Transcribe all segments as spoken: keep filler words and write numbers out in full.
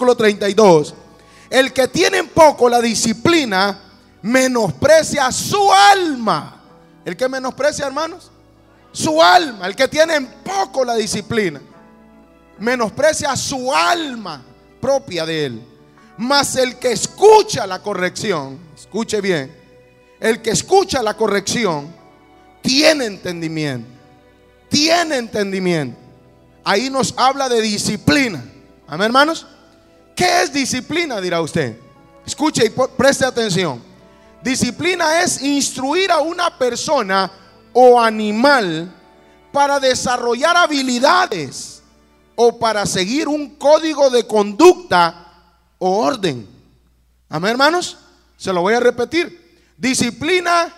versículo treinta y dos. El que tiene en poco la disciplina menosprecia su alma. ¿El que menosprecia, hermanos? Su alma. El que tiene en poco la disciplina menosprecia su alma propia de él. Mas el que escucha la corrección, escuche bien, el que escucha la corrección tiene entendimiento. Tiene entendimiento. Ahí nos habla de disciplina. Amén, hermanos. ¿Qué es disciplina? Dirá usted. Escuche y preste atención. Disciplina es instruir a una persona o animal para desarrollar habilidades o para seguir un código de conducta o orden. Amén, hermanos. Se lo voy a repetir. Disciplina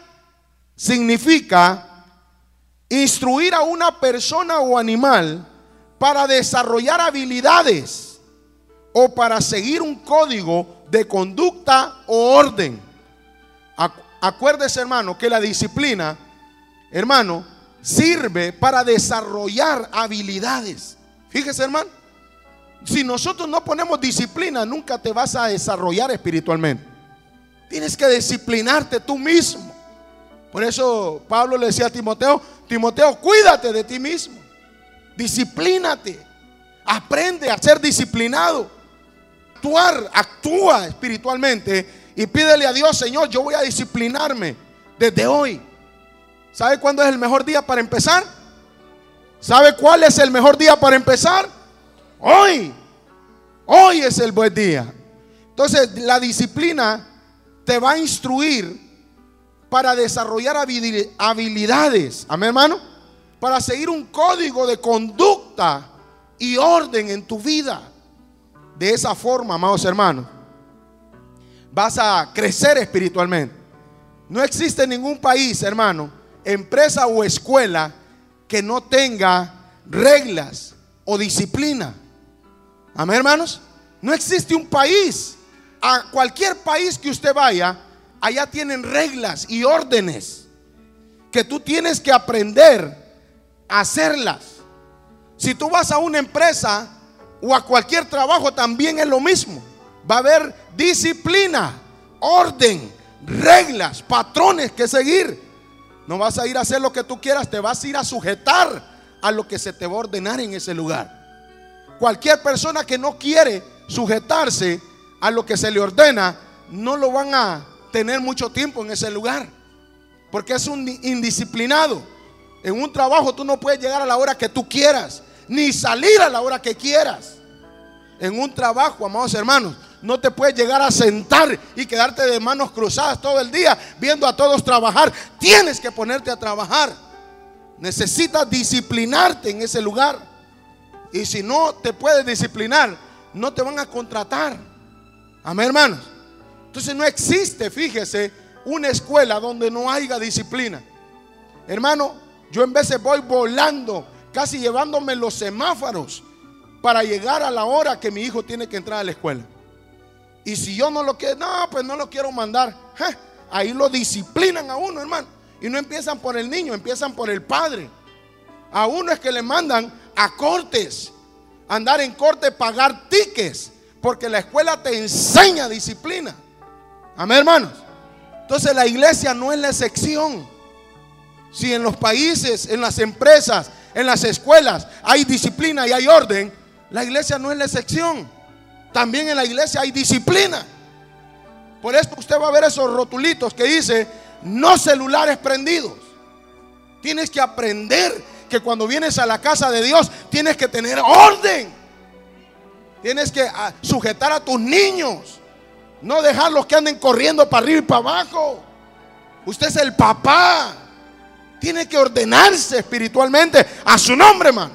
significa instruir a una persona o animal para desarrollar habilidades o para seguir un código de conducta o orden. Acuérdese, hermano, que la disciplina, hermano, sirve para desarrollar habilidades. Fíjese, hermano, si nosotros no ponemos disciplina, nunca te vas a desarrollar espiritualmente. Tienes que disciplinarte tú mismo. Por eso Pablo le decía a Timoteo: Timoteo, cuídate de ti mismo. Disciplínate. Aprende a ser disciplinado. Actuar, actúa espiritualmente y pídele a Dios: Señor, yo voy a disciplinarme desde hoy. ¿Sabe cuándo es el mejor día para empezar? ¿Sabe cuál es el mejor día para empezar? Hoy. Hoy es el buen día. Entonces la disciplina te va a instruir para desarrollar habilidades. Amén, hermano. Para seguir un código de conducta y orden en tu vida. De esa forma, amados hermanos, vas a crecer espiritualmente. No existe ningún país, hermano, empresa o escuela que no tenga reglas o disciplina. Amén, hermanos. No existe un país. A cualquier país que usted vaya, allá tienen reglas y órdenes que tú tienes que aprender a hacerlas. Si tú vas a una empresa o a cualquier trabajo, también es lo mismo. Va a haber disciplina, orden, reglas, patrones que seguir. No vas a ir a hacer lo que tú quieras, te vas a ir a sujetar a lo que se te va a ordenar en ese lugar. Cualquier persona que no quiere sujetarse a lo que se le ordena, no lo van a tener mucho tiempo en ese lugar, porque es un indisciplinado. En un trabajo tú no puedes llegar a la hora que tú quieras, ni salir a la hora que quieras. En un trabajo, amados hermanos, no te puedes llegar a sentar y quedarte de manos cruzadas todo el día viendo a todos trabajar. Tienes que ponerte a trabajar. Necesitas disciplinarte en ese lugar. Y si no te puedes disciplinar, no te van a contratar. Amén, hermanos. Entonces no existe, fíjese, una escuela donde no haya disciplina. Hermano, yo en veces voy volando, casi llevándome los semáforos para llegar a la hora que mi hijo tiene que entrar a la escuela. Y si yo no lo quiero, no, pues no lo quiero mandar. Ja, ahí lo disciplinan a uno, hermano. Y no empiezan por el niño, empiezan por el padre. A uno es que le mandan a cortes, andar en corte, pagar tickets, porque la escuela te enseña disciplina. Amén, hermanos. Entonces la iglesia no es la excepción. Si en los países, en las empresas, en las escuelas hay disciplina y hay orden, la iglesia no es la excepción. También en la iglesia hay disciplina. Por eso usted va a ver esos rotulitos que dice: no celulares prendidos. Tienes que aprender que cuando vienes a la casa de Dios tienes que tener orden. Tienes que sujetar a tus niños, no dejarlos que anden corriendo para arriba y para abajo. Usted es el papá. Tiene que ordenarse espiritualmente a su nombre, hermano.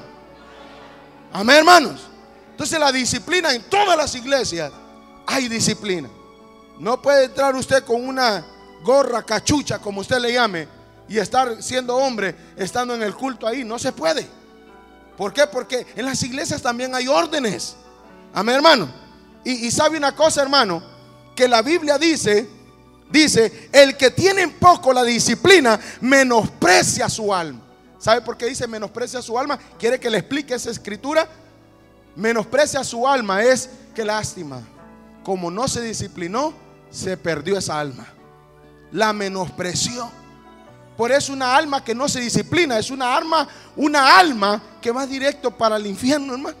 Amén, hermanos. Entonces la disciplina en todas las iglesias hay disciplina. No puede entrar usted con una gorra, cachucha, como usted le llame, y estar siendo hombre, estando en el culto ahí. No se puede. ¿Por qué? Porque en las iglesias también hay órdenes. Amén, hermano. Y, y sabe una cosa, hermano, que la Biblia dice, dice, el que tiene en poco la disciplina menosprecia su alma. ¿Sabe por qué dice menosprecia su alma? ¿Quiere que le explique esa escritura? Menosprecia su alma es que qué lástima. Como no se disciplinó, se perdió esa alma. La menospreció. Por eso una alma que no se disciplina es una alma, una alma que va directo para el infierno, hermano.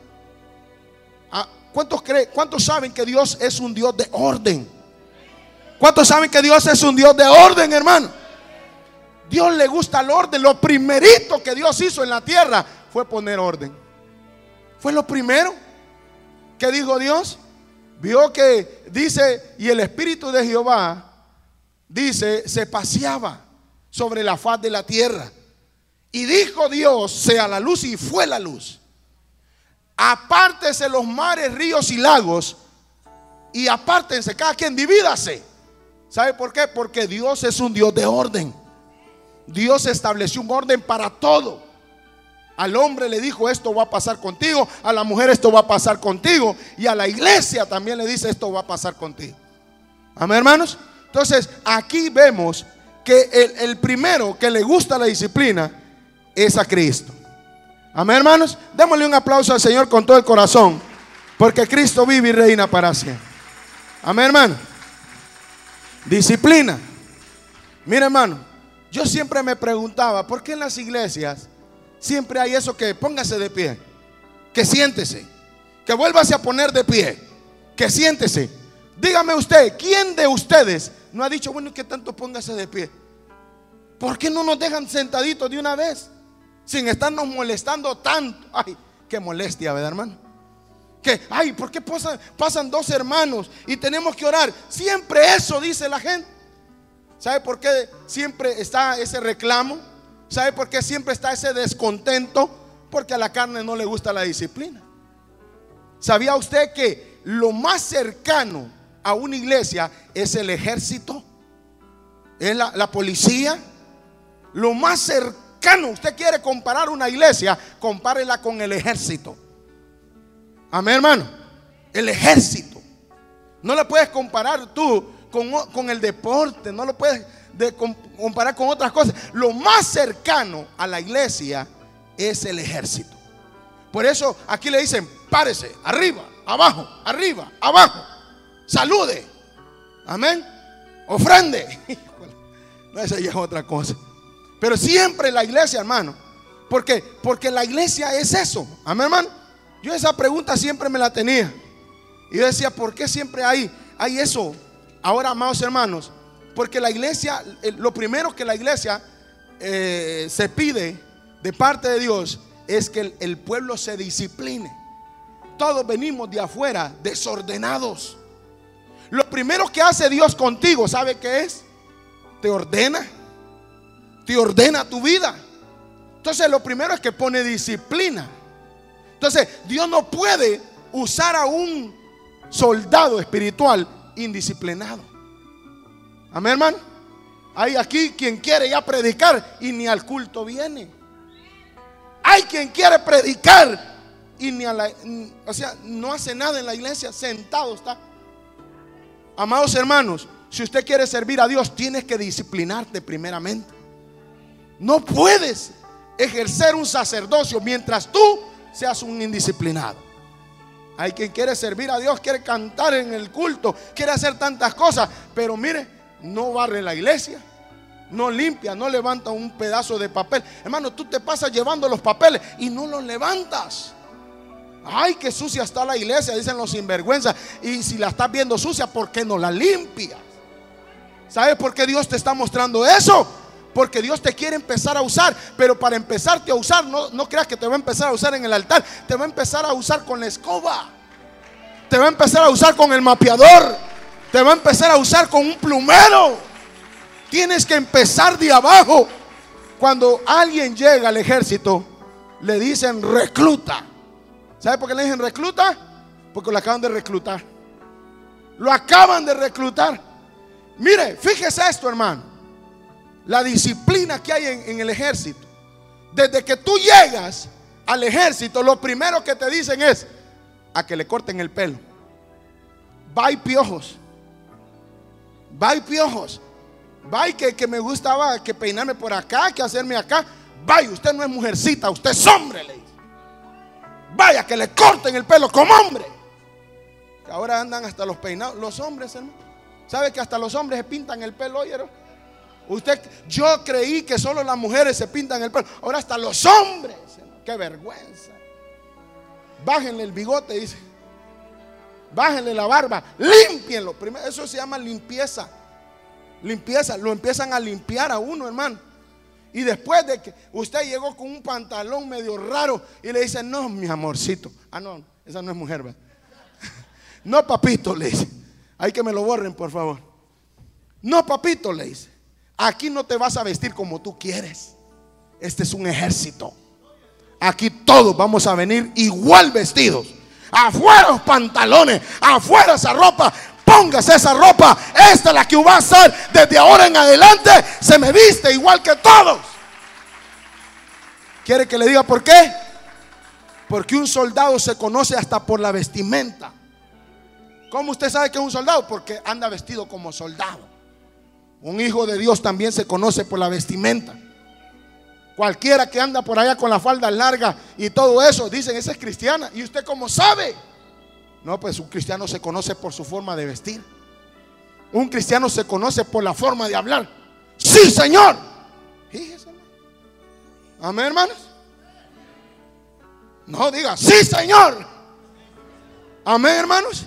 ¿Cuántos creen, cuántos saben que Dios es un Dios de orden? ¿Cuántos saben que Dios es un Dios de orden, hermano? Dios le gusta el orden. Lo primerito que Dios hizo en la tierra fue poner orden. Fue lo primero que dijo Dios. Vio que dice, y el Espíritu de Jehová, dice, se paseaba sobre la faz de la tierra. Y dijo Dios, sea la luz, y fue la luz. Apártese los mares, ríos y lagos, y apártense, cada quien divídase. ¿Sabe por qué? Porque Dios es un Dios de orden. Dios estableció un orden para todo. Al hombre le dijo, esto va a pasar contigo. A la mujer, esto va a pasar contigo. Y a la iglesia también le dice, esto va a pasar contigo. Amén, hermanos. Entonces aquí vemos que el, el primero que le gusta la disciplina es a Cristo. Amén, hermanos. Démosle un aplauso al Señor con todo el corazón, porque Cristo vive y reina para siempre. Amén, hermano. Disciplina. Mira, hermano, yo siempre me preguntaba, ¿por qué en las iglesias siempre hay eso que póngase de pie, que siéntese, que vuélvase a poner de pie, que siéntese? Dígame usted, ¿quién de ustedes no ha dicho, bueno, ¿qué tanto póngase de pie? ¿Por qué no nos dejan sentaditos de una vez, sin estarnos molestando tanto? Ay, qué molestia, ¿verdad, hermano? Que, ay, ¿por qué pasan, pasan dos hermanos y tenemos que orar? Siempre eso dice la gente. ¿Sabe por qué siempre está ese reclamo? ¿Sabe por qué siempre está ese descontento? Porque a la carne no le gusta la disciplina. ¿Sabía usted que lo más cercano a una iglesia es el ejército? Es la, la policía. Lo más cercano, usted quiere comparar una iglesia, compárela con el ejército. Amén, hermano. El ejército. No le puedes comparar tú con, con el deporte, no lo puedes de comparar con otras cosas. Lo más cercano a la iglesia es el ejército. Por eso aquí le dicen, párese, arriba, abajo, arriba, abajo, salude, amén, ofrende. No, esa ya es otra cosa. Pero siempre la iglesia, hermano, ¿por qué? Porque la iglesia es eso, amén, hermano. Yo esa pregunta siempre me la tenía y yo decía, ¿por qué siempre hay, hay eso? Ahora, amados hermanos, porque la iglesia, lo primero que la iglesia eh, se pide de parte de Dios es que el, el pueblo se discipline. Todos venimos de afuera desordenados. Lo primero que hace Dios contigo, ¿sabe qué es? Te ordena. Te ordena tu vida. Entonces lo primero es que pone disciplina. Entonces Dios no puede usar a un soldado espiritual indisciplinado. Amén, hermano. Hay aquí quien quiere ya predicar y ni al culto viene. Hay quien quiere predicar y ni a la, o sea, no hace nada en la iglesia, sentado está. Amados hermanos, si usted quiere servir a Dios, tienes que disciplinarte primeramente. No puedes ejercer un sacerdocio mientras tú seas un indisciplinado. Hay quien quiere servir a Dios, quiere cantar en el culto, quiere hacer tantas cosas, pero mire, no barre la iglesia, no limpia, no levanta un pedazo de papel. Hermano, tú te pasas llevando los papeles y no los levantas. Ay, qué sucia está la iglesia, dicen los sinvergüenzas. Y si la estás viendo sucia, ¿por qué no la limpias? ¿Sabes por qué Dios te está mostrando eso? Porque Dios te quiere empezar a usar. Pero para empezarte a usar, no, no creas que te va a empezar a usar en el altar. Te va a empezar a usar con la escoba. Te va a empezar a usar con el mapeador. Te va a empezar a usar con un plumero. Tienes que empezar de abajo. Cuando alguien llega al ejército, le dicen recluta. ¿Sabe por qué le dicen recluta? Porque lo acaban de reclutar. Lo acaban de reclutar. Mire, fíjese esto, hermano. La disciplina que hay en, en el ejército. Desde que tú llegas al ejército, lo primero que te dicen es a que le corten el pelo. Va y piojos. Va y piojos. Va y que, que me gustaba que peinarme por acá, que hacerme acá. Vaya, usted no es mujercita, usted es hombre, le dice. Vaya, que le corten el pelo como hombre. que ahora andan hasta los peinados. Los hombres, hermano. ¿Sabe que hasta los hombres se pintan el pelo hoy, hermano? Usted, yo creí que solo las mujeres se pintan el pelo. Ahora hasta los hombres, hermano. Qué vergüenza. Bájenle el bigote, dice. Bájenle la barba. Límpienlo. Primero, eso se llama limpieza. Limpieza. Lo empiezan a limpiar a uno, hermano. Y después de que usted llegó con un pantalón medio raro y le dice, no, mi amorcito. Ah, no, esa no es mujer, ¿verdad? No, papito, le dice. Hay que me lo borren, por favor. No, papito, le dice. Aquí no te vas a vestir como tú quieres. Este es un ejército. Aquí todos vamos a venir igual vestidos. Afuera los pantalones, afuera esa ropa. Póngase esa ropa. Esta es la que va a estar desde ahora en adelante. Se me viste igual que todos. ¿Quiere que le diga por qué? Porque un soldado se conoce hasta por la vestimenta. ¿Cómo usted sabe que es un soldado? Porque anda vestido como soldado. Un hijo de Dios también se conoce por la vestimenta. Cualquiera que anda por allá con la falda larga y todo eso, dicen, esa es cristiana. ¿Y usted cómo sabe? No, pues un cristiano se conoce por su forma de vestir. Un cristiano se conoce por la forma de hablar. Sí, Señor. Fíjese, hermano. Amén, hermanos. No diga, sí, Señor. Amén, hermanos.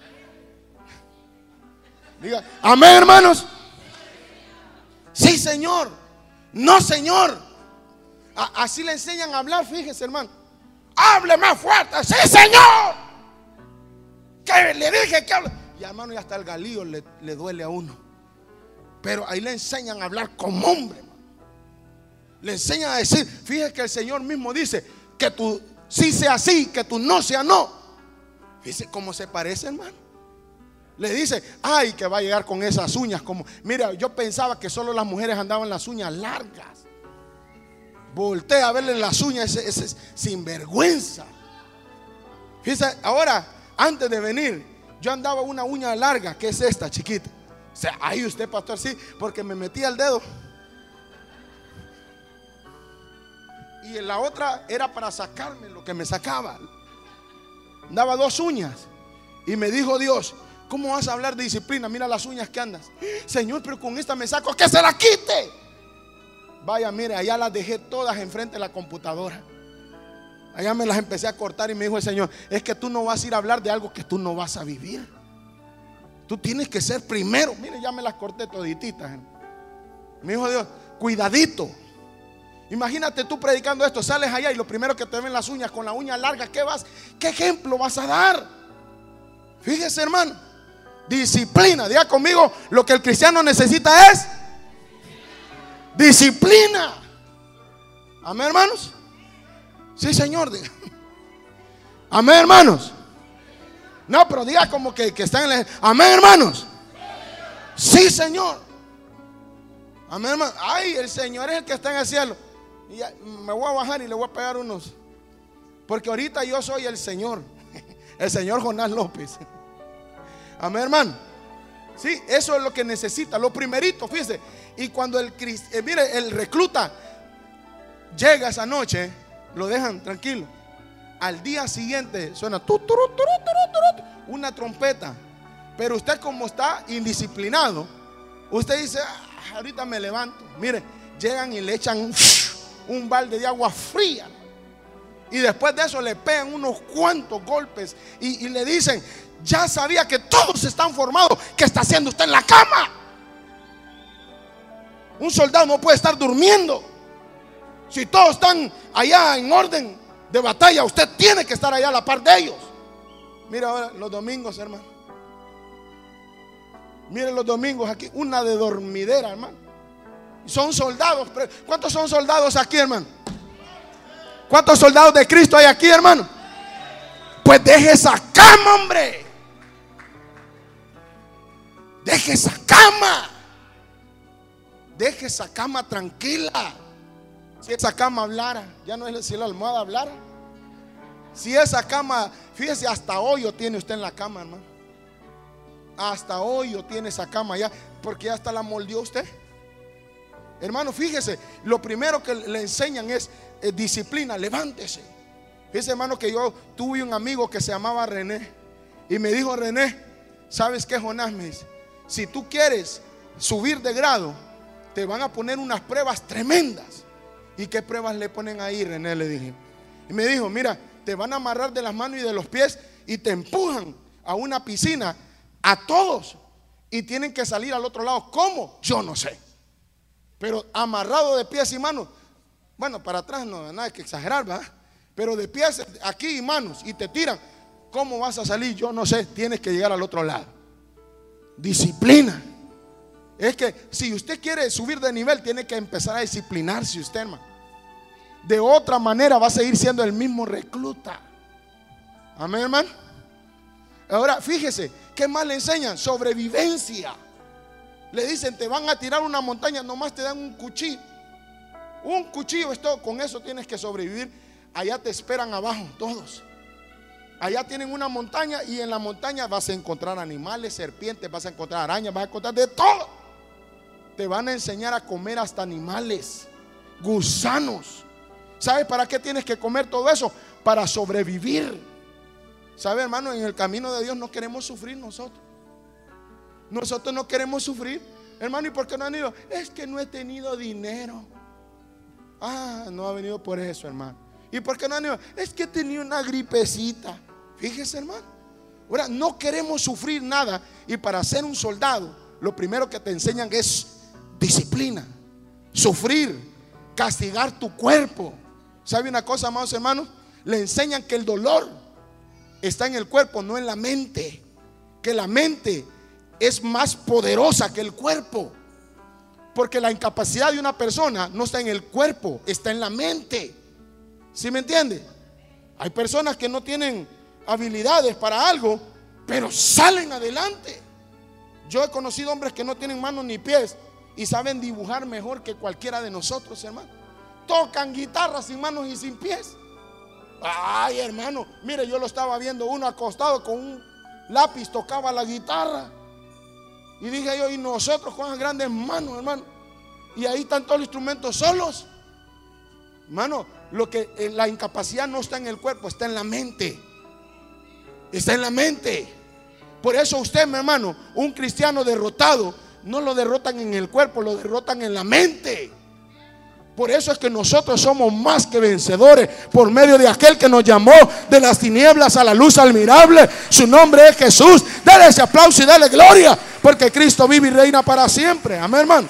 Diga, amén, hermanos. Sí, Señor. No, Señor. A- así le enseñan a hablar, fíjese, hermano. Hable más fuerte. Sí, Señor. Que le dije que hable. Y hermano, y hasta el galillo le, le duele a uno. Pero ahí le enseñan a hablar como hombre, hermano. Le enseñan a decir, fíjese que el Señor mismo dice que tú sí sea sí, que tú no sea no. Fíjese cómo se parece, hermano. Le dice, ay, que va a llegar con esas uñas como, mira, yo pensaba que solo las mujeres andaban las uñas largas. Voltea a verle las uñas, ese, ese sinvergüenza. Fíjese, ahora, antes de venir, yo andaba una uña larga, que es esta, chiquita. O sea, ahí usted, pastor, sí, porque me metía el dedo. Y en la otra era para sacarme lo que me sacaba. Daba dos uñas. Y me dijo Dios, ¿cómo vas a hablar de disciplina? Mira las uñas que andas. Señor, pero con esta me saco, que se la quite. Vaya, mire, allá las dejé todas enfrente de la computadora. Allá me las empecé a cortar y me dijo el Señor, es que tú no vas a ir a hablar de algo que tú no vas a vivir. Tú tienes que ser primero. Mire, ya me las corté todititas. Me dijo Dios, cuidadito. Imagínate tú predicando esto, sales allá y lo primero que te ven las uñas con la uña larga, ¿qué vas? ¿Qué ejemplo vas a dar? Fíjese, hermano, disciplina. Diga conmigo, lo que el cristiano necesita es disciplina. Amén, hermanos. Sí, Señor, diga. Amén, hermanos. No, pero diga como que, que están en la... Amén, hermanos. Sí, Señor. Amén, hermanos. Ay, el Señor es el que está en el cielo. Y ya, me voy a bajar y le voy a pegar unos. Porque ahorita yo soy el Señor. El Señor Jonás López. Amén, hermano. Sí, eso es lo que necesita. Lo primerito, fíjese. Y cuando el, eh, mire, el recluta llega esa noche, lo dejan tranquilo. Al día siguiente suena tu, tu, tu, tu, tu, tu, una trompeta. Pero usted, como está indisciplinado, usted dice, ah, ahorita me levanto. Mire, llegan y le echan un, un balde de agua fría. Y después de eso le pegan unos cuantos golpes. Y, y le dicen, ya sabía que todos están formados. ¿Qué está haciendo usted en la cama? Un soldado no puede estar durmiendo. Si todos están allá en orden de batalla, usted tiene que estar allá a la par de ellos. Mira ahora los domingos, hermano. Miren los domingos aquí, una de dormidera, hermano. Son soldados. ¿Cuántos son soldados aquí, hermano? ¿Cuántos soldados de Cristo hay aquí, hermano? Pues deje esa cama, hombre. Deje esa cama. Deje esa cama tranquila. Si esa cama hablara, ya no es si la almohada hablara. Si esa cama, fíjese, hasta hoyo tiene usted en la cama, hermano. Hasta hoyo tiene esa cama ya, porque ya hasta la moldeó usted. Hermano, fíjese, lo primero que le enseñan es eh, disciplina, levántese. Fíjese, hermano, que yo tuve un amigo que se llamaba René. Y me dijo René, ¿sabes qué, Jonás? Me dice, si tú quieres subir de grado, te van a poner unas pruebas tremendas. ¿Y qué pruebas le ponen ahí, René? Le dije. Y me dijo, mira, te van a amarrar de las manos y de los pies y te empujan a una piscina a todos y tienen que salir al otro lado. ¿Cómo? Yo no sé. Pero amarrado de pies y manos. Bueno, para atrás no, nada que exagerar, ¿verdad? Pero de pies aquí y manos y te tiran. ¿Cómo vas a salir? Yo no sé. Tienes que llegar al otro lado. Disciplina. Es que si usted quiere subir de nivel, tiene que empezar a disciplinarse usted, hermano. De otra manera va a seguir siendo el mismo recluta. Amén, hermano. Ahora fíjese, ¿qué más le enseñan? Sobrevivencia. Le dicen, te van a tirar una montaña, nomás te dan un cuchillo. Un cuchillo es todo, con eso tienes que sobrevivir. Allá te esperan abajo todos. Allá tienen una montaña y en la montaña vas a encontrar animales, serpientes, vas a encontrar arañas, vas a encontrar de todo. Te van a enseñar a comer hasta animales, gusanos. ¿Sabes para qué tienes que comer todo eso? Para sobrevivir. ¿Sabes, hermano? En el camino de Dios no queremos sufrir nosotros. Nosotros no queremos sufrir. Hermano, ¿y por qué no han ido? Es que no he tenido dinero. Ah, no ha venido por eso, hermano. ¿Y por qué no han ido? Es que he tenido una gripecita. Fíjese, hermano. Ahora, no queremos sufrir nada. Y para ser un soldado, lo primero que te enseñan es disciplina, sufrir, castigar tu cuerpo. ¿Sabe una cosa, amados hermanos? Le enseñan que el dolor está en el cuerpo, no en la mente. Que la mente es más poderosa que el cuerpo. Porque la incapacidad de una persona no está en el cuerpo, está en la mente. ¿Sí me entiende? Hay personas que no tienen habilidades para algo, pero salen adelante. Yo he conocido hombres que no tienen manos ni pies y saben dibujar mejor que cualquiera de nosotros, hermano. Tocan guitarra sin manos y sin pies. Ay, hermano, mire, yo lo estaba viendo, uno acostado con un lápiz tocaba la guitarra. Y dije yo, y nosotros con las grandes manos, hermano. Y ahí están todos los instrumentos solos. Hermano, lo que eh, la incapacidad no está en el cuerpo, está en la mente. Está en la mente. Por eso usted, mi hermano, un cristiano derrotado, no lo derrotan en el cuerpo, lo derrotan en la mente. Por eso es que nosotros somos más que vencedores por medio de aquel que nos llamó de las tinieblas a la luz admirable. Su nombre es Jesús. Dale ese aplauso y dale gloria, porque Cristo vive y reina para siempre. Amén, hermano.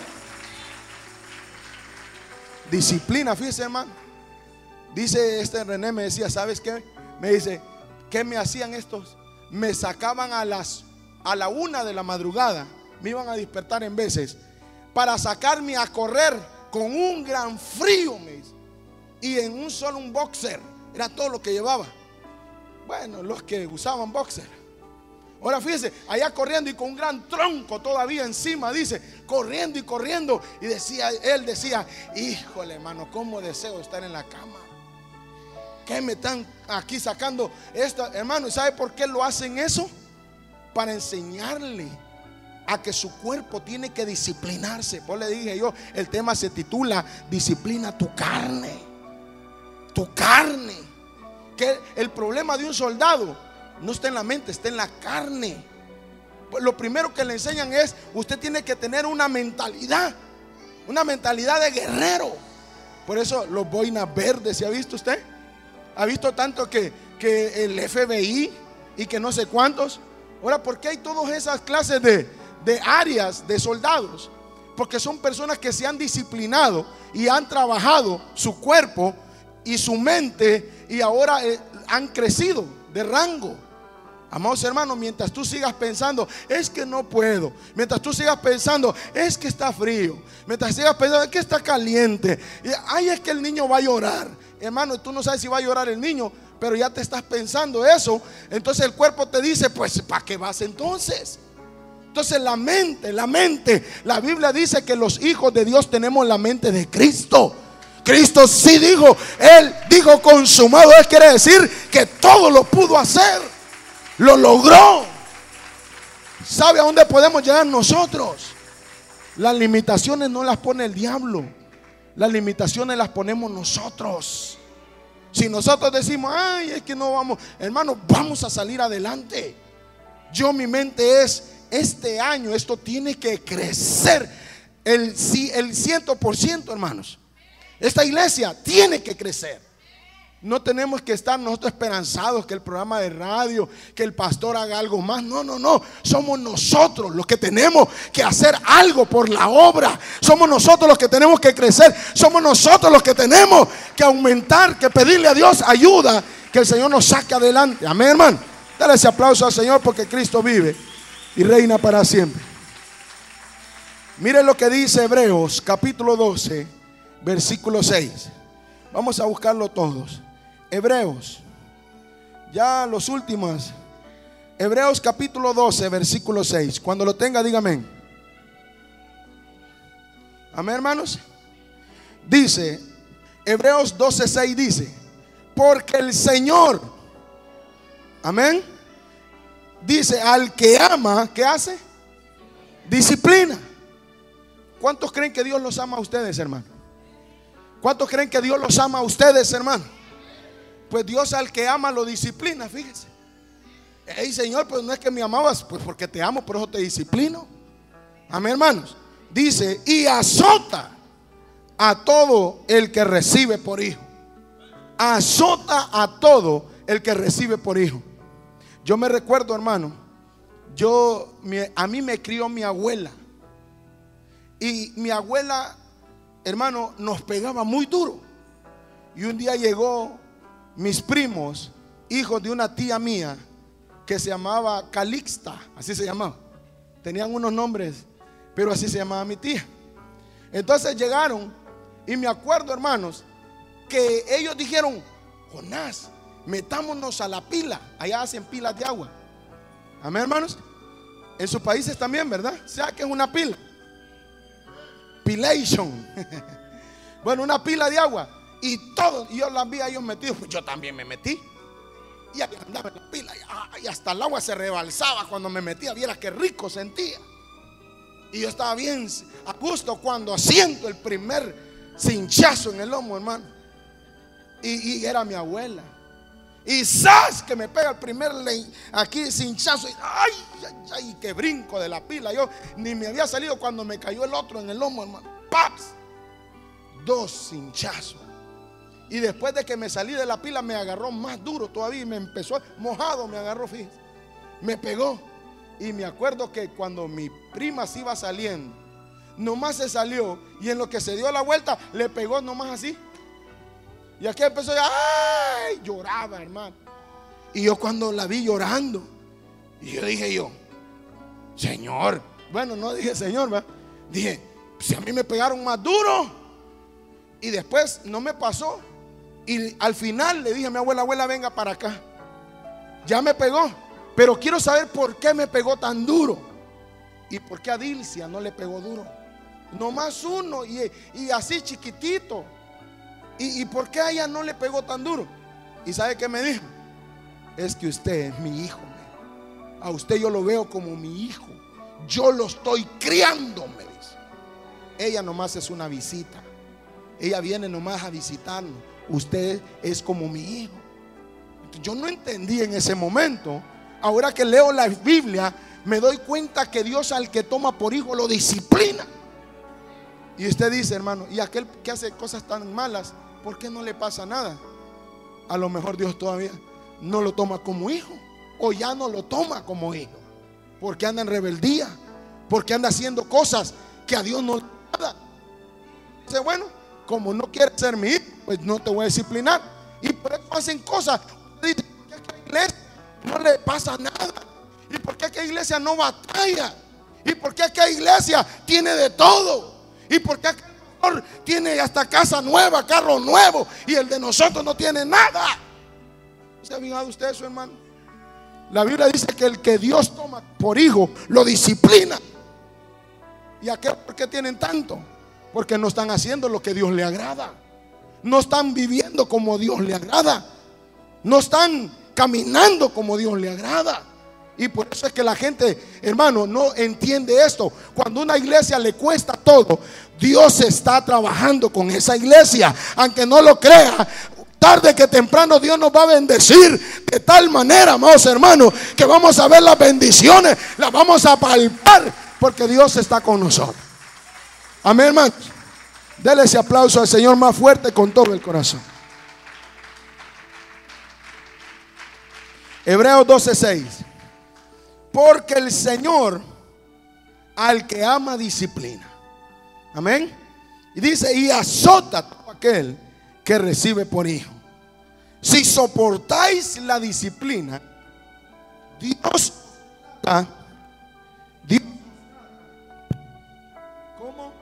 Disciplina, fíjese, hermano. Dice este René, me decía, ¿sabes qué? Me dice, ¿qué me hacían estos? Me sacaban a las a la una de la madrugada, me iban a despertar en veces para sacarme a correr con un gran frío, me dice, y en un solo un boxer, era todo lo que llevaba. Bueno, los que usaban boxer. Ahora fíjese, allá corriendo y con un gran tronco todavía encima, dice, corriendo y corriendo. Y decía, él decía, híjole, hermano, cómo deseo estar en la cama. ¿Qué me están aquí sacando esto, hermano? ¿Y sabe por qué lo hacen eso? Para enseñarle a que su cuerpo tiene que disciplinarse. Pues le dije yo, el tema se titula disciplina tu carne. Tu carne. Que el problema de un soldado no está en la mente, está en la carne. Pues lo primero que le enseñan es, usted tiene que tener una mentalidad, una mentalidad de guerrero. Por eso los boinas verdes, ¿se ha visto usted? ¿Ha visto tanto que, que el F B I y que no sé cuántos? Ahora, ¿por qué hay todas esas clases de, de áreas de soldados? Porque son personas que se han disciplinado y han trabajado su cuerpo y su mente, y ahora eh, han crecido de rango. Amados hermanos, mientras tú sigas pensando, es que no puedo. Mientras tú sigas pensando, es que está frío. Mientras sigas pensando, es que está caliente. Y, ay, es que el niño va a llorar. Hermano, tú no sabes si va a llorar el niño, pero ya te estás pensando eso. Entonces el cuerpo te dice, pues, ¿para qué vas entonces? Entonces la mente, la mente, la Biblia dice que los hijos de Dios tenemos la mente de Cristo. Cristo sí dijo, Él dijo consumado. Él quiere decir que todo lo pudo hacer. Lo logró. ¿Sabe a dónde podemos llegar nosotros? Las limitaciones no las pone el diablo. Las limitaciones las ponemos nosotros. Si nosotros decimos, ay, es que no vamos, hermano, vamos a salir adelante. Yo, mi mente es, este año esto tiene que crecer el, el ciento por ciento, hermanos. Esta iglesia tiene que crecer. No tenemos que estar nosotros esperanzados que el programa de radio, que el pastor haga algo más. No, no, no. Somos nosotros los que tenemos que hacer algo por la obra. Somos nosotros los que tenemos que crecer. Somos nosotros los que tenemos que aumentar, que pedirle a Dios ayuda, que el Señor nos saque adelante. Amén, hermano. Dale ese aplauso al Señor, porque Cristo vive y reina para siempre. Miren lo que dice Hebreos capítulo doce, versículo seis. Vamos a buscarlo todos. Hebreos, ya los últimos. Hebreos capítulo doce, versículo seis. Cuando lo tenga, dígame. Amén, hermanos. Dice, Hebreos doce, seis dice: porque el Señor, amén, dice, al que ama, ¿qué hace? Disciplina. ¿Cuántos creen que Dios los ama a ustedes, hermano? ¿Cuántos creen que Dios los ama a ustedes, hermano? Pues Dios al que ama lo disciplina, fíjese. Hey, Señor, pues no es que me amabas, pues porque te amo, por eso te disciplino. Amén, hermanos. Dice, y azota a todo el que recibe por hijo. Azota a todo el que recibe por hijo. Yo me recuerdo, hermano, yo, mi, a mí me crió mi abuela. Y mi abuela, hermano, nos pegaba muy duro. Y un día llegó mis primos, hijos de una tía mía, que se llamaba Calixta, así se llamaba. Tenían unos nombres, pero así se llamaba mi tía. Entonces llegaron, y me acuerdo, hermanos, que ellos dijeron: Jonás, metámonos a la pila. Allá hacen pilas de agua. Amén, hermanos. En sus países también, ¿verdad? ¿Sabe qué es una pila? Pilation. Bueno, una pila de agua. Y todos, y yo las vi a ellos metidos, pues yo también me metí. Y andaba en la pila, y hasta el agua se rebalsaba cuando me metía. Viera qué rico sentía. Y yo estaba bien a gusto cuando siento el primer cinchazo en el lomo, hermano. Y, y era mi abuela. Y ¡zas! Que me pega el primer le, aquí cinchazo. Y ¡ay, ay, ay! Que brinco de la pila. Yo ni me había salido cuando me cayó el otro en el lomo, hermano. ¡Paps! Dos cinchazos. Y después de que me salí de la pila, me agarró más duro todavía. Y me empezó, mojado me agarró, fíjese. Me pegó. Y me acuerdo que cuando mi prima se iba saliendo, nomás se salió, y en lo que se dio la vuelta, le pegó nomás así. Y aquí empezó a, ¡ay! Lloraba, hermano. Y yo cuando la vi llorando, y yo dije yo, Señor. Bueno, no dije Señor, ¿verdad? Dije, si a mí me pegaron más duro. Y después no me pasó. Y al final le dije a mi abuela: abuela, venga para acá. Ya me pegó, pero quiero saber por qué me pegó tan duro. Y por qué a Dilcia no le pegó duro. Nomás uno, y, y así chiquitito. Y, y por qué a ella no le pegó tan duro. ¿Y sabe qué me dijo? Es que usted es mi hijo. A usted yo lo veo como mi hijo. Yo lo estoy criando, me dice. Ella nomás es una visita. Ella viene nomás a visitarnos. Usted es como mi hijo. Yo no entendí en ese momento. Ahora que leo la Biblia, me doy cuenta que Dios al que toma por hijo lo disciplina. Y usted dice, hermano, y aquel que hace cosas tan malas, ¿por qué no le pasa nada? A lo mejor Dios todavía no lo toma como hijo, o ya no lo toma como hijo, porque anda en rebeldía, porque anda haciendo cosas que a Dios no le agrada. Dice, bueno, como no quieres ser mi hijo, pues no te voy a disciplinar. Y por eso hacen cosas. Dice, ¿por qué a la iglesia no le pasa nada? ¿Y por qué a la iglesia no batalla? ¿Y por qué a la iglesia tiene de todo? ¿Y por qué aquel pastor tiene hasta casa nueva, carro nuevo, y el de nosotros no tiene nada? ¿Se ha fijado usted eso, hermano? La Biblia dice que el que Dios toma por hijo lo disciplina. ¿Y aquel por qué tienen tanto? Porque no están haciendo lo que Dios le agrada. No están viviendo como Dios le agrada. No están caminando como Dios le agrada. Y por eso es que la gente, hermano, no entiende esto. Cuando a una iglesia le cuesta todo, Dios está trabajando con esa iglesia. Aunque no lo crea, tarde que temprano Dios nos va a bendecir de tal manera, amados hermanos, que vamos a ver las bendiciones, las vamos a palpar, porque Dios está con nosotros. Amén, hermanos. Dele ese aplauso al Señor más fuerte con todo el corazón. Hebreos doce seis. Porque el Señor al que ama disciplina. Amén. Y dice, y azota a todo aquel que recibe por hijo. Si soportáis la disciplina, Dios da. Dios, ¿cómo?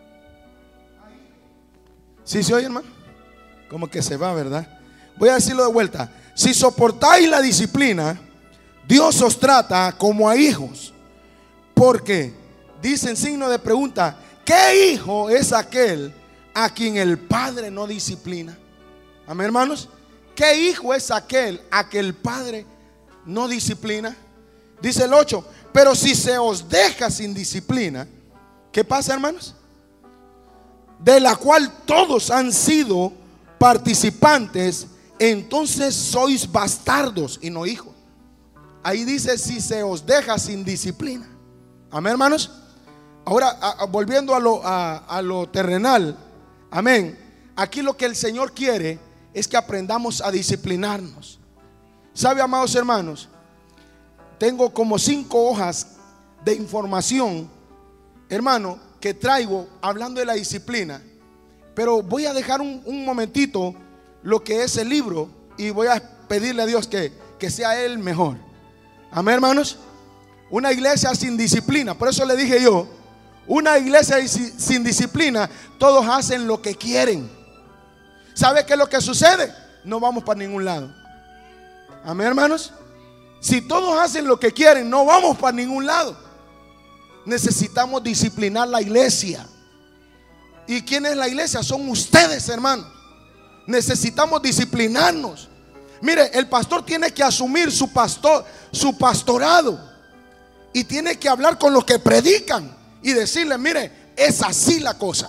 ¿Sí se oye, hermano? Como que se va, ¿verdad? Voy a decirlo de vuelta. Si soportáis la disciplina, Dios os trata como a hijos. Porque dice en signo de pregunta, ¿qué hijo es aquel a quien el padre no disciplina? Amén, hermanos. ¿Qué hijo es aquel a que el padre no disciplina? Dice el ocho. Pero si se os deja sin disciplina, ¿qué pasa, hermanos? De la cual todos han sido participantes, entonces sois bastardos y no hijos. Ahí dice, si se os deja sin disciplina. Amén, hermanos. Ahora, a, a, volviendo a lo, a, a lo terrenal. Amén. Aquí lo que el Señor quiere es que aprendamos a disciplinarnos. ¿Sabe, amados hermanos? Tengo como cinco hojas de información, hermano, que traigo hablando de la disciplina. Pero voy a dejar un, un momentito lo que es el libro y voy a pedirle a Dios que, que sea Él mejor. Amén, hermanos. Una iglesia sin disciplina, por eso le dije yo, una iglesia sin disciplina, todos hacen lo que quieren. ¿Sabe qué es lo que sucede? No vamos para ningún lado. Amén, hermanos. Si todos hacen lo que quieren, no vamos para ningún lado. Necesitamos disciplinar la iglesia. ¿Y quién es la iglesia? Son ustedes, hermanos. Necesitamos disciplinarnos. Mire, el pastor tiene que asumir su pastor, su pastorado, y tiene que hablar con los que predican y decirle, mire, es así la cosa.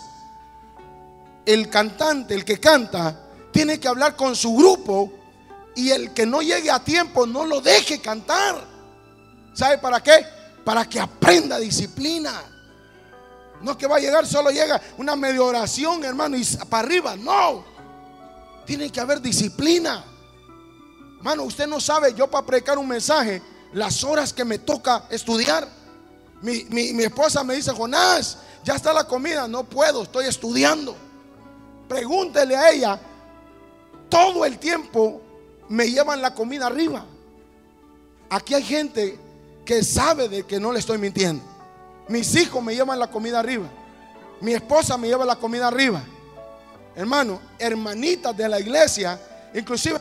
El cantante, el que canta, tiene que hablar con su grupo, y el que no llegue a tiempo no lo deje cantar. ¿Sabe para qué? Para que aprenda disciplina. No que va a llegar, solo llega una medio oración, hermano, y para arriba. No, tiene que haber disciplina. Hermano, usted no sabe, yo para predicar un mensaje, las horas que me toca estudiar. Mi, mi, mi esposa me dice, Jonás, ya está la comida. No puedo, estoy estudiando. Pregúntele a ella. Todo el tiempo me llevan la comida arriba. Aquí hay gente que sabe de que no le estoy mintiendo. Mis hijos me llevan la comida arriba. Mi esposa me lleva la comida arriba. Hermano, hermanitas de la iglesia, inclusive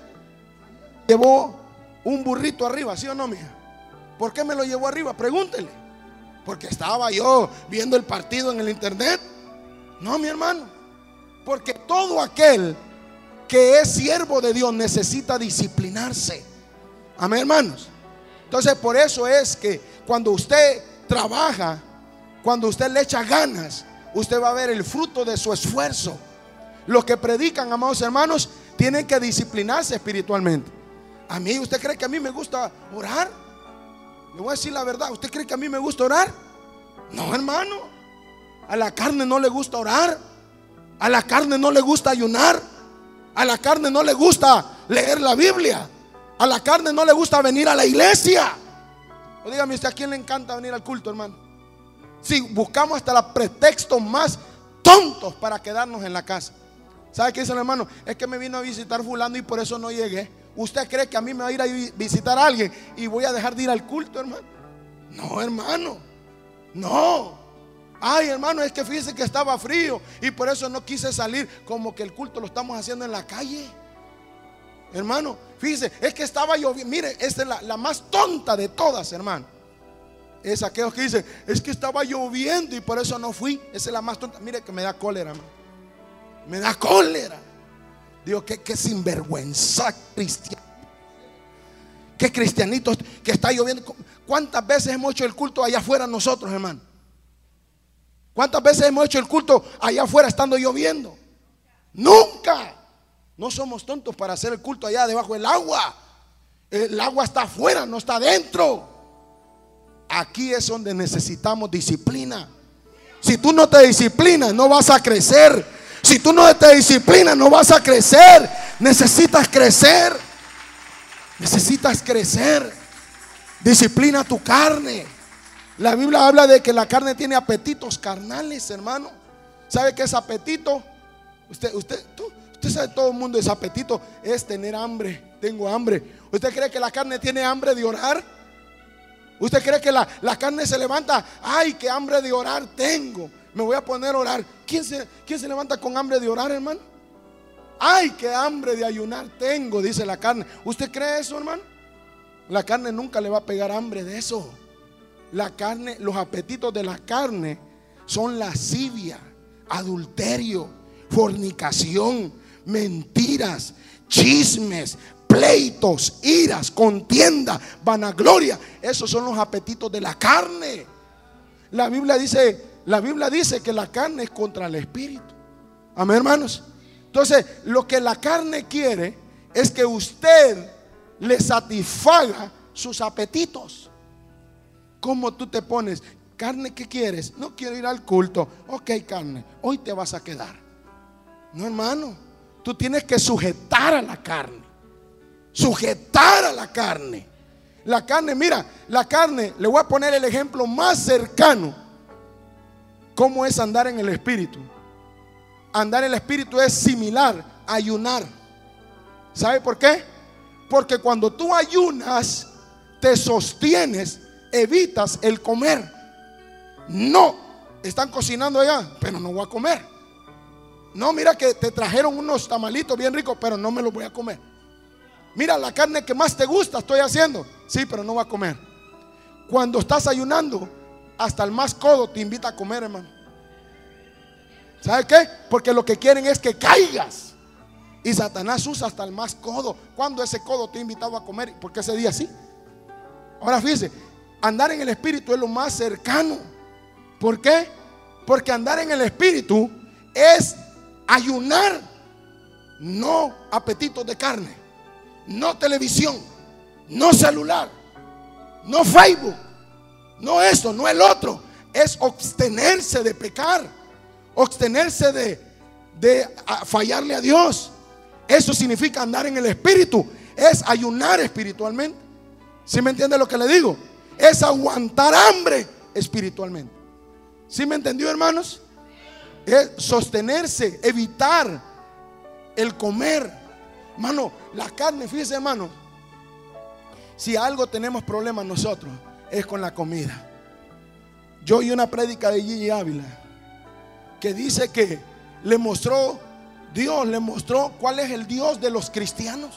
llevó un burrito arriba, ¿sí o no, mija? ¿Por qué me lo llevó arriba? Pregúntele. Porque estaba yo viendo el partido en el internet. No, mi hermano. Porque todo aquel que es siervo de Dios necesita disciplinarse. Amén, hermanos. Entonces, por eso es que cuando usted trabaja, cuando usted le echa ganas, usted va a ver el fruto de su esfuerzo. Los que predican, amados hermanos, tienen que disciplinarse espiritualmente. A mí, ¿usted cree que a mí me gusta orar? Le voy a decir la verdad. ¿Usted cree que a mí me gusta orar? No, hermano. A la carne no le gusta orar. A la carne no le gusta ayunar. A la carne no le gusta leer la Biblia. A la carne no le gusta venir a la iglesia. O dígame usted, ¿a quién le encanta venir al culto, hermano? Si buscamos hasta los pretextos más tontos para quedarnos en la casa. ¿Sabe qué dice el hermano? Es que me vino a visitar fulano y por eso no llegué. ¿Usted cree que a mí me va a ir a visitar a alguien y voy a dejar de ir al culto, hermano? No, hermano. No. Ay, hermano, es que fíjese que estaba frío y por eso no quise salir. Como que el culto lo estamos haciendo en la calle. Hermano, fíjese, es que estaba lloviendo. Mire, esta es la, la más tonta de todas, hermano. Es aquellos que dicen, es que estaba lloviendo y por eso no fui. Esa es la más tonta. Mire que me da cólera, hermano. Me da cólera. Digo, que, que sinvergüenza cristiano. Que cristianitos que está lloviendo. ¿Cuántas veces hemos hecho el culto allá afuera nosotros, hermano? ¿Cuántas veces hemos hecho el culto allá afuera estando lloviendo? Nunca. No somos tontos para hacer el culto allá debajo del agua. El agua está afuera, no está adentro. Aquí es donde necesitamos disciplina. Si tú no te disciplinas, no vas a crecer. Si tú no te disciplinas, no vas a crecer. Necesitas crecer. Necesitas crecer. Disciplina tu carne. La Biblia habla de que la carne tiene apetitos carnales, hermano. ¿Sabe qué es apetito? Usted, usted, tú, usted sabe, todo el mundo es apetito. Es tener hambre. Tengo hambre. ¿Usted cree que la carne tiene hambre de orar? ¿Usted cree que la, la carne se levanta? Ay, qué hambre de orar tengo. Me voy a poner a orar. ¿Quién se, quién se levanta con hambre de orar, hermano? Ay, qué hambre de ayunar tengo, dice la carne. ¿Usted cree eso, hermano? La carne nunca le va a pegar hambre de eso. La carne, los apetitos de la carne son lascivia, adulterio, fornicación, mentiras, chismes, pleitos, iras, contienda, vanagloria. Esos son los apetitos de la carne. La Biblia dice, la Biblia dice que la carne es contra el espíritu. Amén, hermanos. Entonces, lo que la carne quiere es que usted le satisfaga sus apetitos. ¿Cómo tú te pones? Carne, ¿qué quieres? No quiero ir al culto. Ok, carne, hoy te vas a quedar. No, hermano, tú tienes que sujetar a la carne. Sujetar a la carne. La carne, mira, la carne, le voy a poner el ejemplo más cercano. ¿Cómo es andar en el espíritu? Andar en el espíritu es similar a ayunar. ¿Sabe por qué? Porque cuando tú ayunas, te sostienes, evitas el comer. No, están cocinando allá, pero no voy a comer. No, mira que te trajeron unos tamalitos bien ricos, pero no me los voy a comer. Mira, la carne que más te gusta estoy haciendo. Sí, pero no voy a comer. Cuando estás ayunando, hasta el más codo te invita a comer, hermano. ¿Sabe qué? Porque lo que quieren es que caigas. Y Satanás usa hasta el más codo. Cuando ese codo te ha invitado a comer, porque ese día sí. Ahora fíjese, andar en el espíritu es lo más cercano. ¿Por qué? Porque andar en el espíritu es ayunar, no apetitos de carne, no televisión, no celular, no Facebook, no eso, no el otro. Es abstenerse de pecar, abstenerse de, de fallarle a Dios. Eso significa andar en el espíritu. Es ayunar espiritualmente. ¿Sí me entiende lo que le digo? Es aguantar hambre espiritualmente. ¿Sí me entendió, hermanos? Es sostenerse, evitar el comer. Hermano, la carne, fíjese, hermano, si algo tenemos problemas nosotros es con la comida. Yo oí una prédica de Gigi Ávila que dice que le mostró, Dios le mostró cuál es el Dios de los cristianos.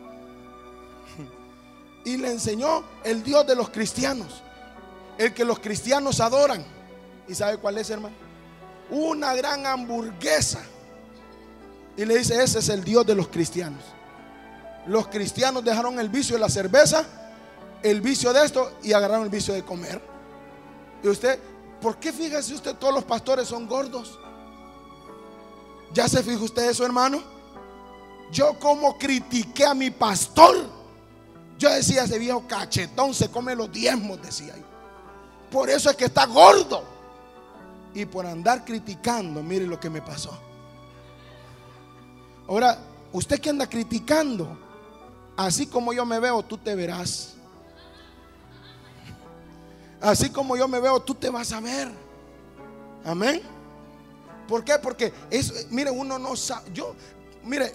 Y le enseñó el Dios de los cristianos, el que los cristianos adoran. ¿Y sabe cuál es, hermano? Una gran hamburguesa. Y le dice, ese es el Dios de los cristianos. Los cristianos dejaron el vicio de la cerveza, el vicio de esto, y agarraron el vicio de comer. Y usted, ¿por qué fíjese usted todos los pastores son gordos? ¿Ya se fijó usted eso, hermano? Yo como critiqué a mi pastor. Yo decía, ese viejo cachetón se come los diezmos, decía yo. Por eso es que está gordo. Y por andar criticando, mire lo que me pasó. Ahora, usted que anda criticando, así como yo me veo, tú te verás. Así como yo me veo, tú te vas a ver. Amén. ¿Por qué? Porque eso, mire, uno no sabe. Yo, mire,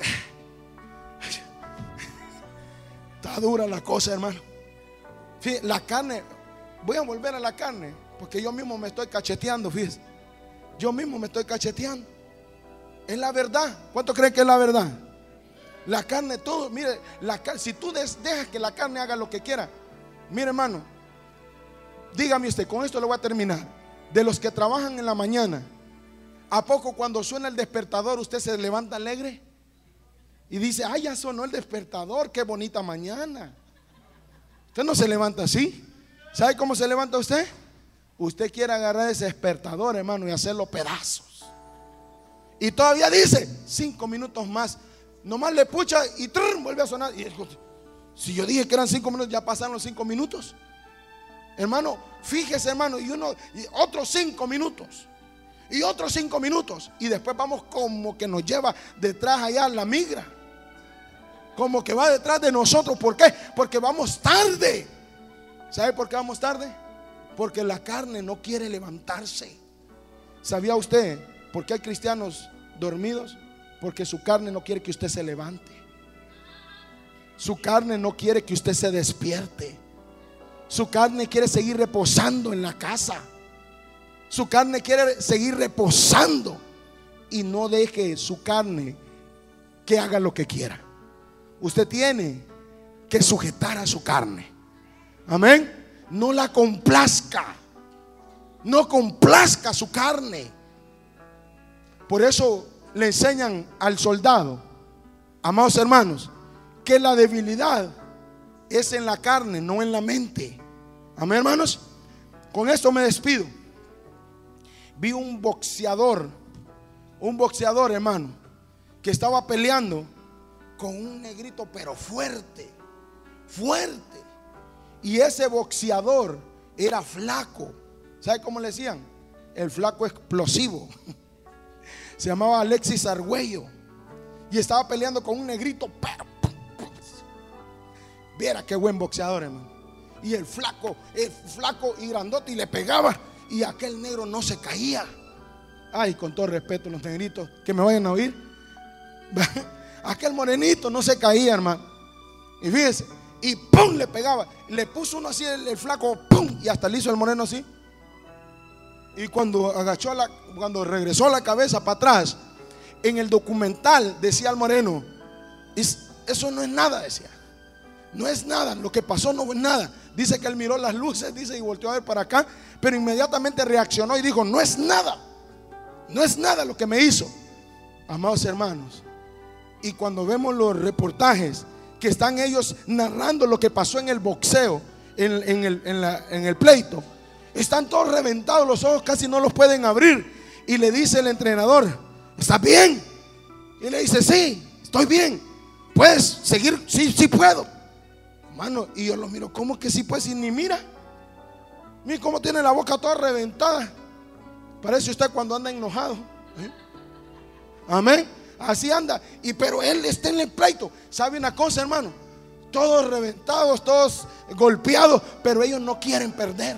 está dura la cosa, hermano. Fíjese, la carne, voy a volver a la carne, porque yo mismo me estoy cacheteando, fíjese. Yo mismo me estoy cacheteando. Es la verdad. ¿Cuánto creen que es la verdad? La carne, todo, mire, la, si tú dejas que la carne haga lo que quiera. Mire, hermano, dígame usted, con esto le voy a terminar. De los que trabajan en la mañana, ¿a poco cuando suena el despertador usted se levanta alegre? Y dice, ay, ya sonó el despertador, qué bonita mañana. Usted no se levanta así. ¿Sabe cómo se levanta usted? Usted quiere agarrar ese despertador, hermano, y hacerlo pedazos. Y todavía dice, cinco minutos más. Nomás le pucha y trrr, vuelve a sonar. Y si yo dije que eran cinco minutos, ya pasaron los cinco minutos. Hermano, fíjese, hermano, y uno, y otros cinco minutos. Y otros cinco minutos. Y después vamos como que nos lleva detrás allá la migra. Como que va detrás de nosotros. ¿Por qué? Porque vamos tarde. ¿Sabe por qué vamos tarde? Porque la carne no quiere levantarse. ¿Sabía usted por qué hay cristianos dormidos? Porque su carne no quiere que usted se levante. Su carne no quiere que usted se despierte. Su carne quiere seguir reposando en la casa. Su carne quiere seguir reposando. Y no deje su carne que haga lo que quiera. Usted tiene que sujetar a su carne. Amén. No la complazca. No complazca su carne. Por eso le enseñan al soldado, amados hermanos, que la debilidad es en la carne, no en la mente. Amén, hermanos. Con esto me despido. Vi un boxeador, un boxeador, hermano, que estaba peleando con un negrito, pero fuerte, fuerte. Y ese boxeador era flaco. ¿Sabe cómo le decían? El flaco explosivo. Se llamaba Alexis Argüello. Y estaba peleando con un negrito, pero viera qué buen boxeador, hermano. Y el flaco, el flaco y grandote, y le pegaba. Y aquel negro no se caía. Ay, con todo respeto, los negritos que me vayan a oír. Aquel morenito no se caía, hermano. Y fíjese, y pum, le pegaba. Le puso uno así, el, el flaco, pum, y hasta le hizo el moreno así. Y cuando agachó la, cuando regresó la cabeza para atrás, en el documental decía el moreno, eso no es nada, decía. No es nada, lo que pasó no es nada. Dice que él miró las luces, dice, y volteó a ver para acá, pero inmediatamente reaccionó y dijo, no es nada. No es nada lo que me hizo. Amados hermanos, y cuando vemos los reportajes que están ellos narrando lo que pasó en el boxeo, en, en, el, en, la, en el pleito, están todos reventados, los ojos casi no los pueden abrir. Y le dice el entrenador, ¿estás bien? Y le dice, sí, estoy bien. ¿Puedes seguir? Sí, sí puedo. Hermano, y yo lo miro, ¿cómo que sí puedes? Y ni mira. Mira cómo tiene la boca toda reventada. Parece usted cuando anda enojado. ¿Eh? Amén. Así anda. Y pero él está en el pleito. ¿Sabe una cosa, hermano? Todos reventados, todos golpeados, pero ellos no quieren perder.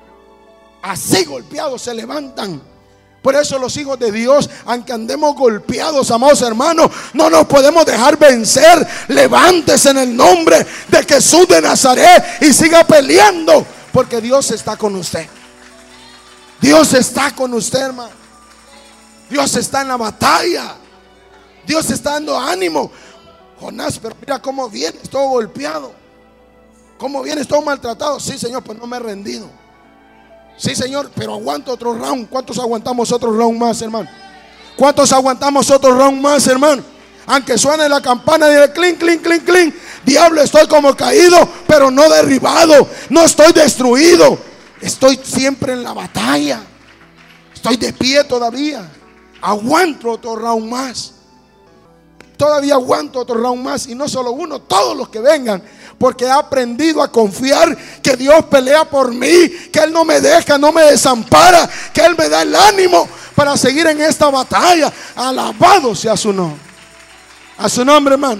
Así golpeados se levantan. Por eso los hijos de Dios, aunque andemos golpeados, amados hermanos, no nos podemos dejar vencer. Levántese en el nombre de Jesús de Nazaret y siga peleando, porque Dios está con usted. Dios está con usted, hermano. Dios está en la batalla. Dios está dando ánimo. Jonás, pero mira cómo vienes todo golpeado, cómo vienes todo maltratado. Sí, Señor, pues no me he rendido. Sí, Señor, pero aguanto otro round. ¿Cuántos aguantamos otro round más, hermano? ¿Cuántos aguantamos otro round más, hermano? Aunque suene la campana de clink, clink, clink, clink. Diablo, estoy como caído, pero no derribado. No estoy destruido. Estoy siempre en la batalla. Estoy de pie todavía. Aguanto otro round más. Todavía aguanto otro round más. Y no solo uno, todos los que vengan. Porque he aprendido a confiar que Dios pelea por mí, que Él no me deja, no me desampara, que Él me da el ánimo para seguir en esta batalla. Alabado sea su nombre. A su nombre, hermano.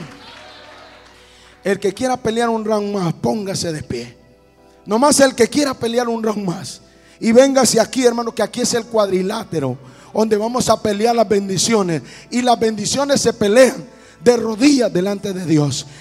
El que quiera pelear un round más, póngase de pie. Nomás el que quiera pelear un round más. Y véngase aquí, hermano, que aquí es el cuadrilátero donde vamos a pelear las bendiciones. Y las bendiciones se pelean de rodillas delante de Dios.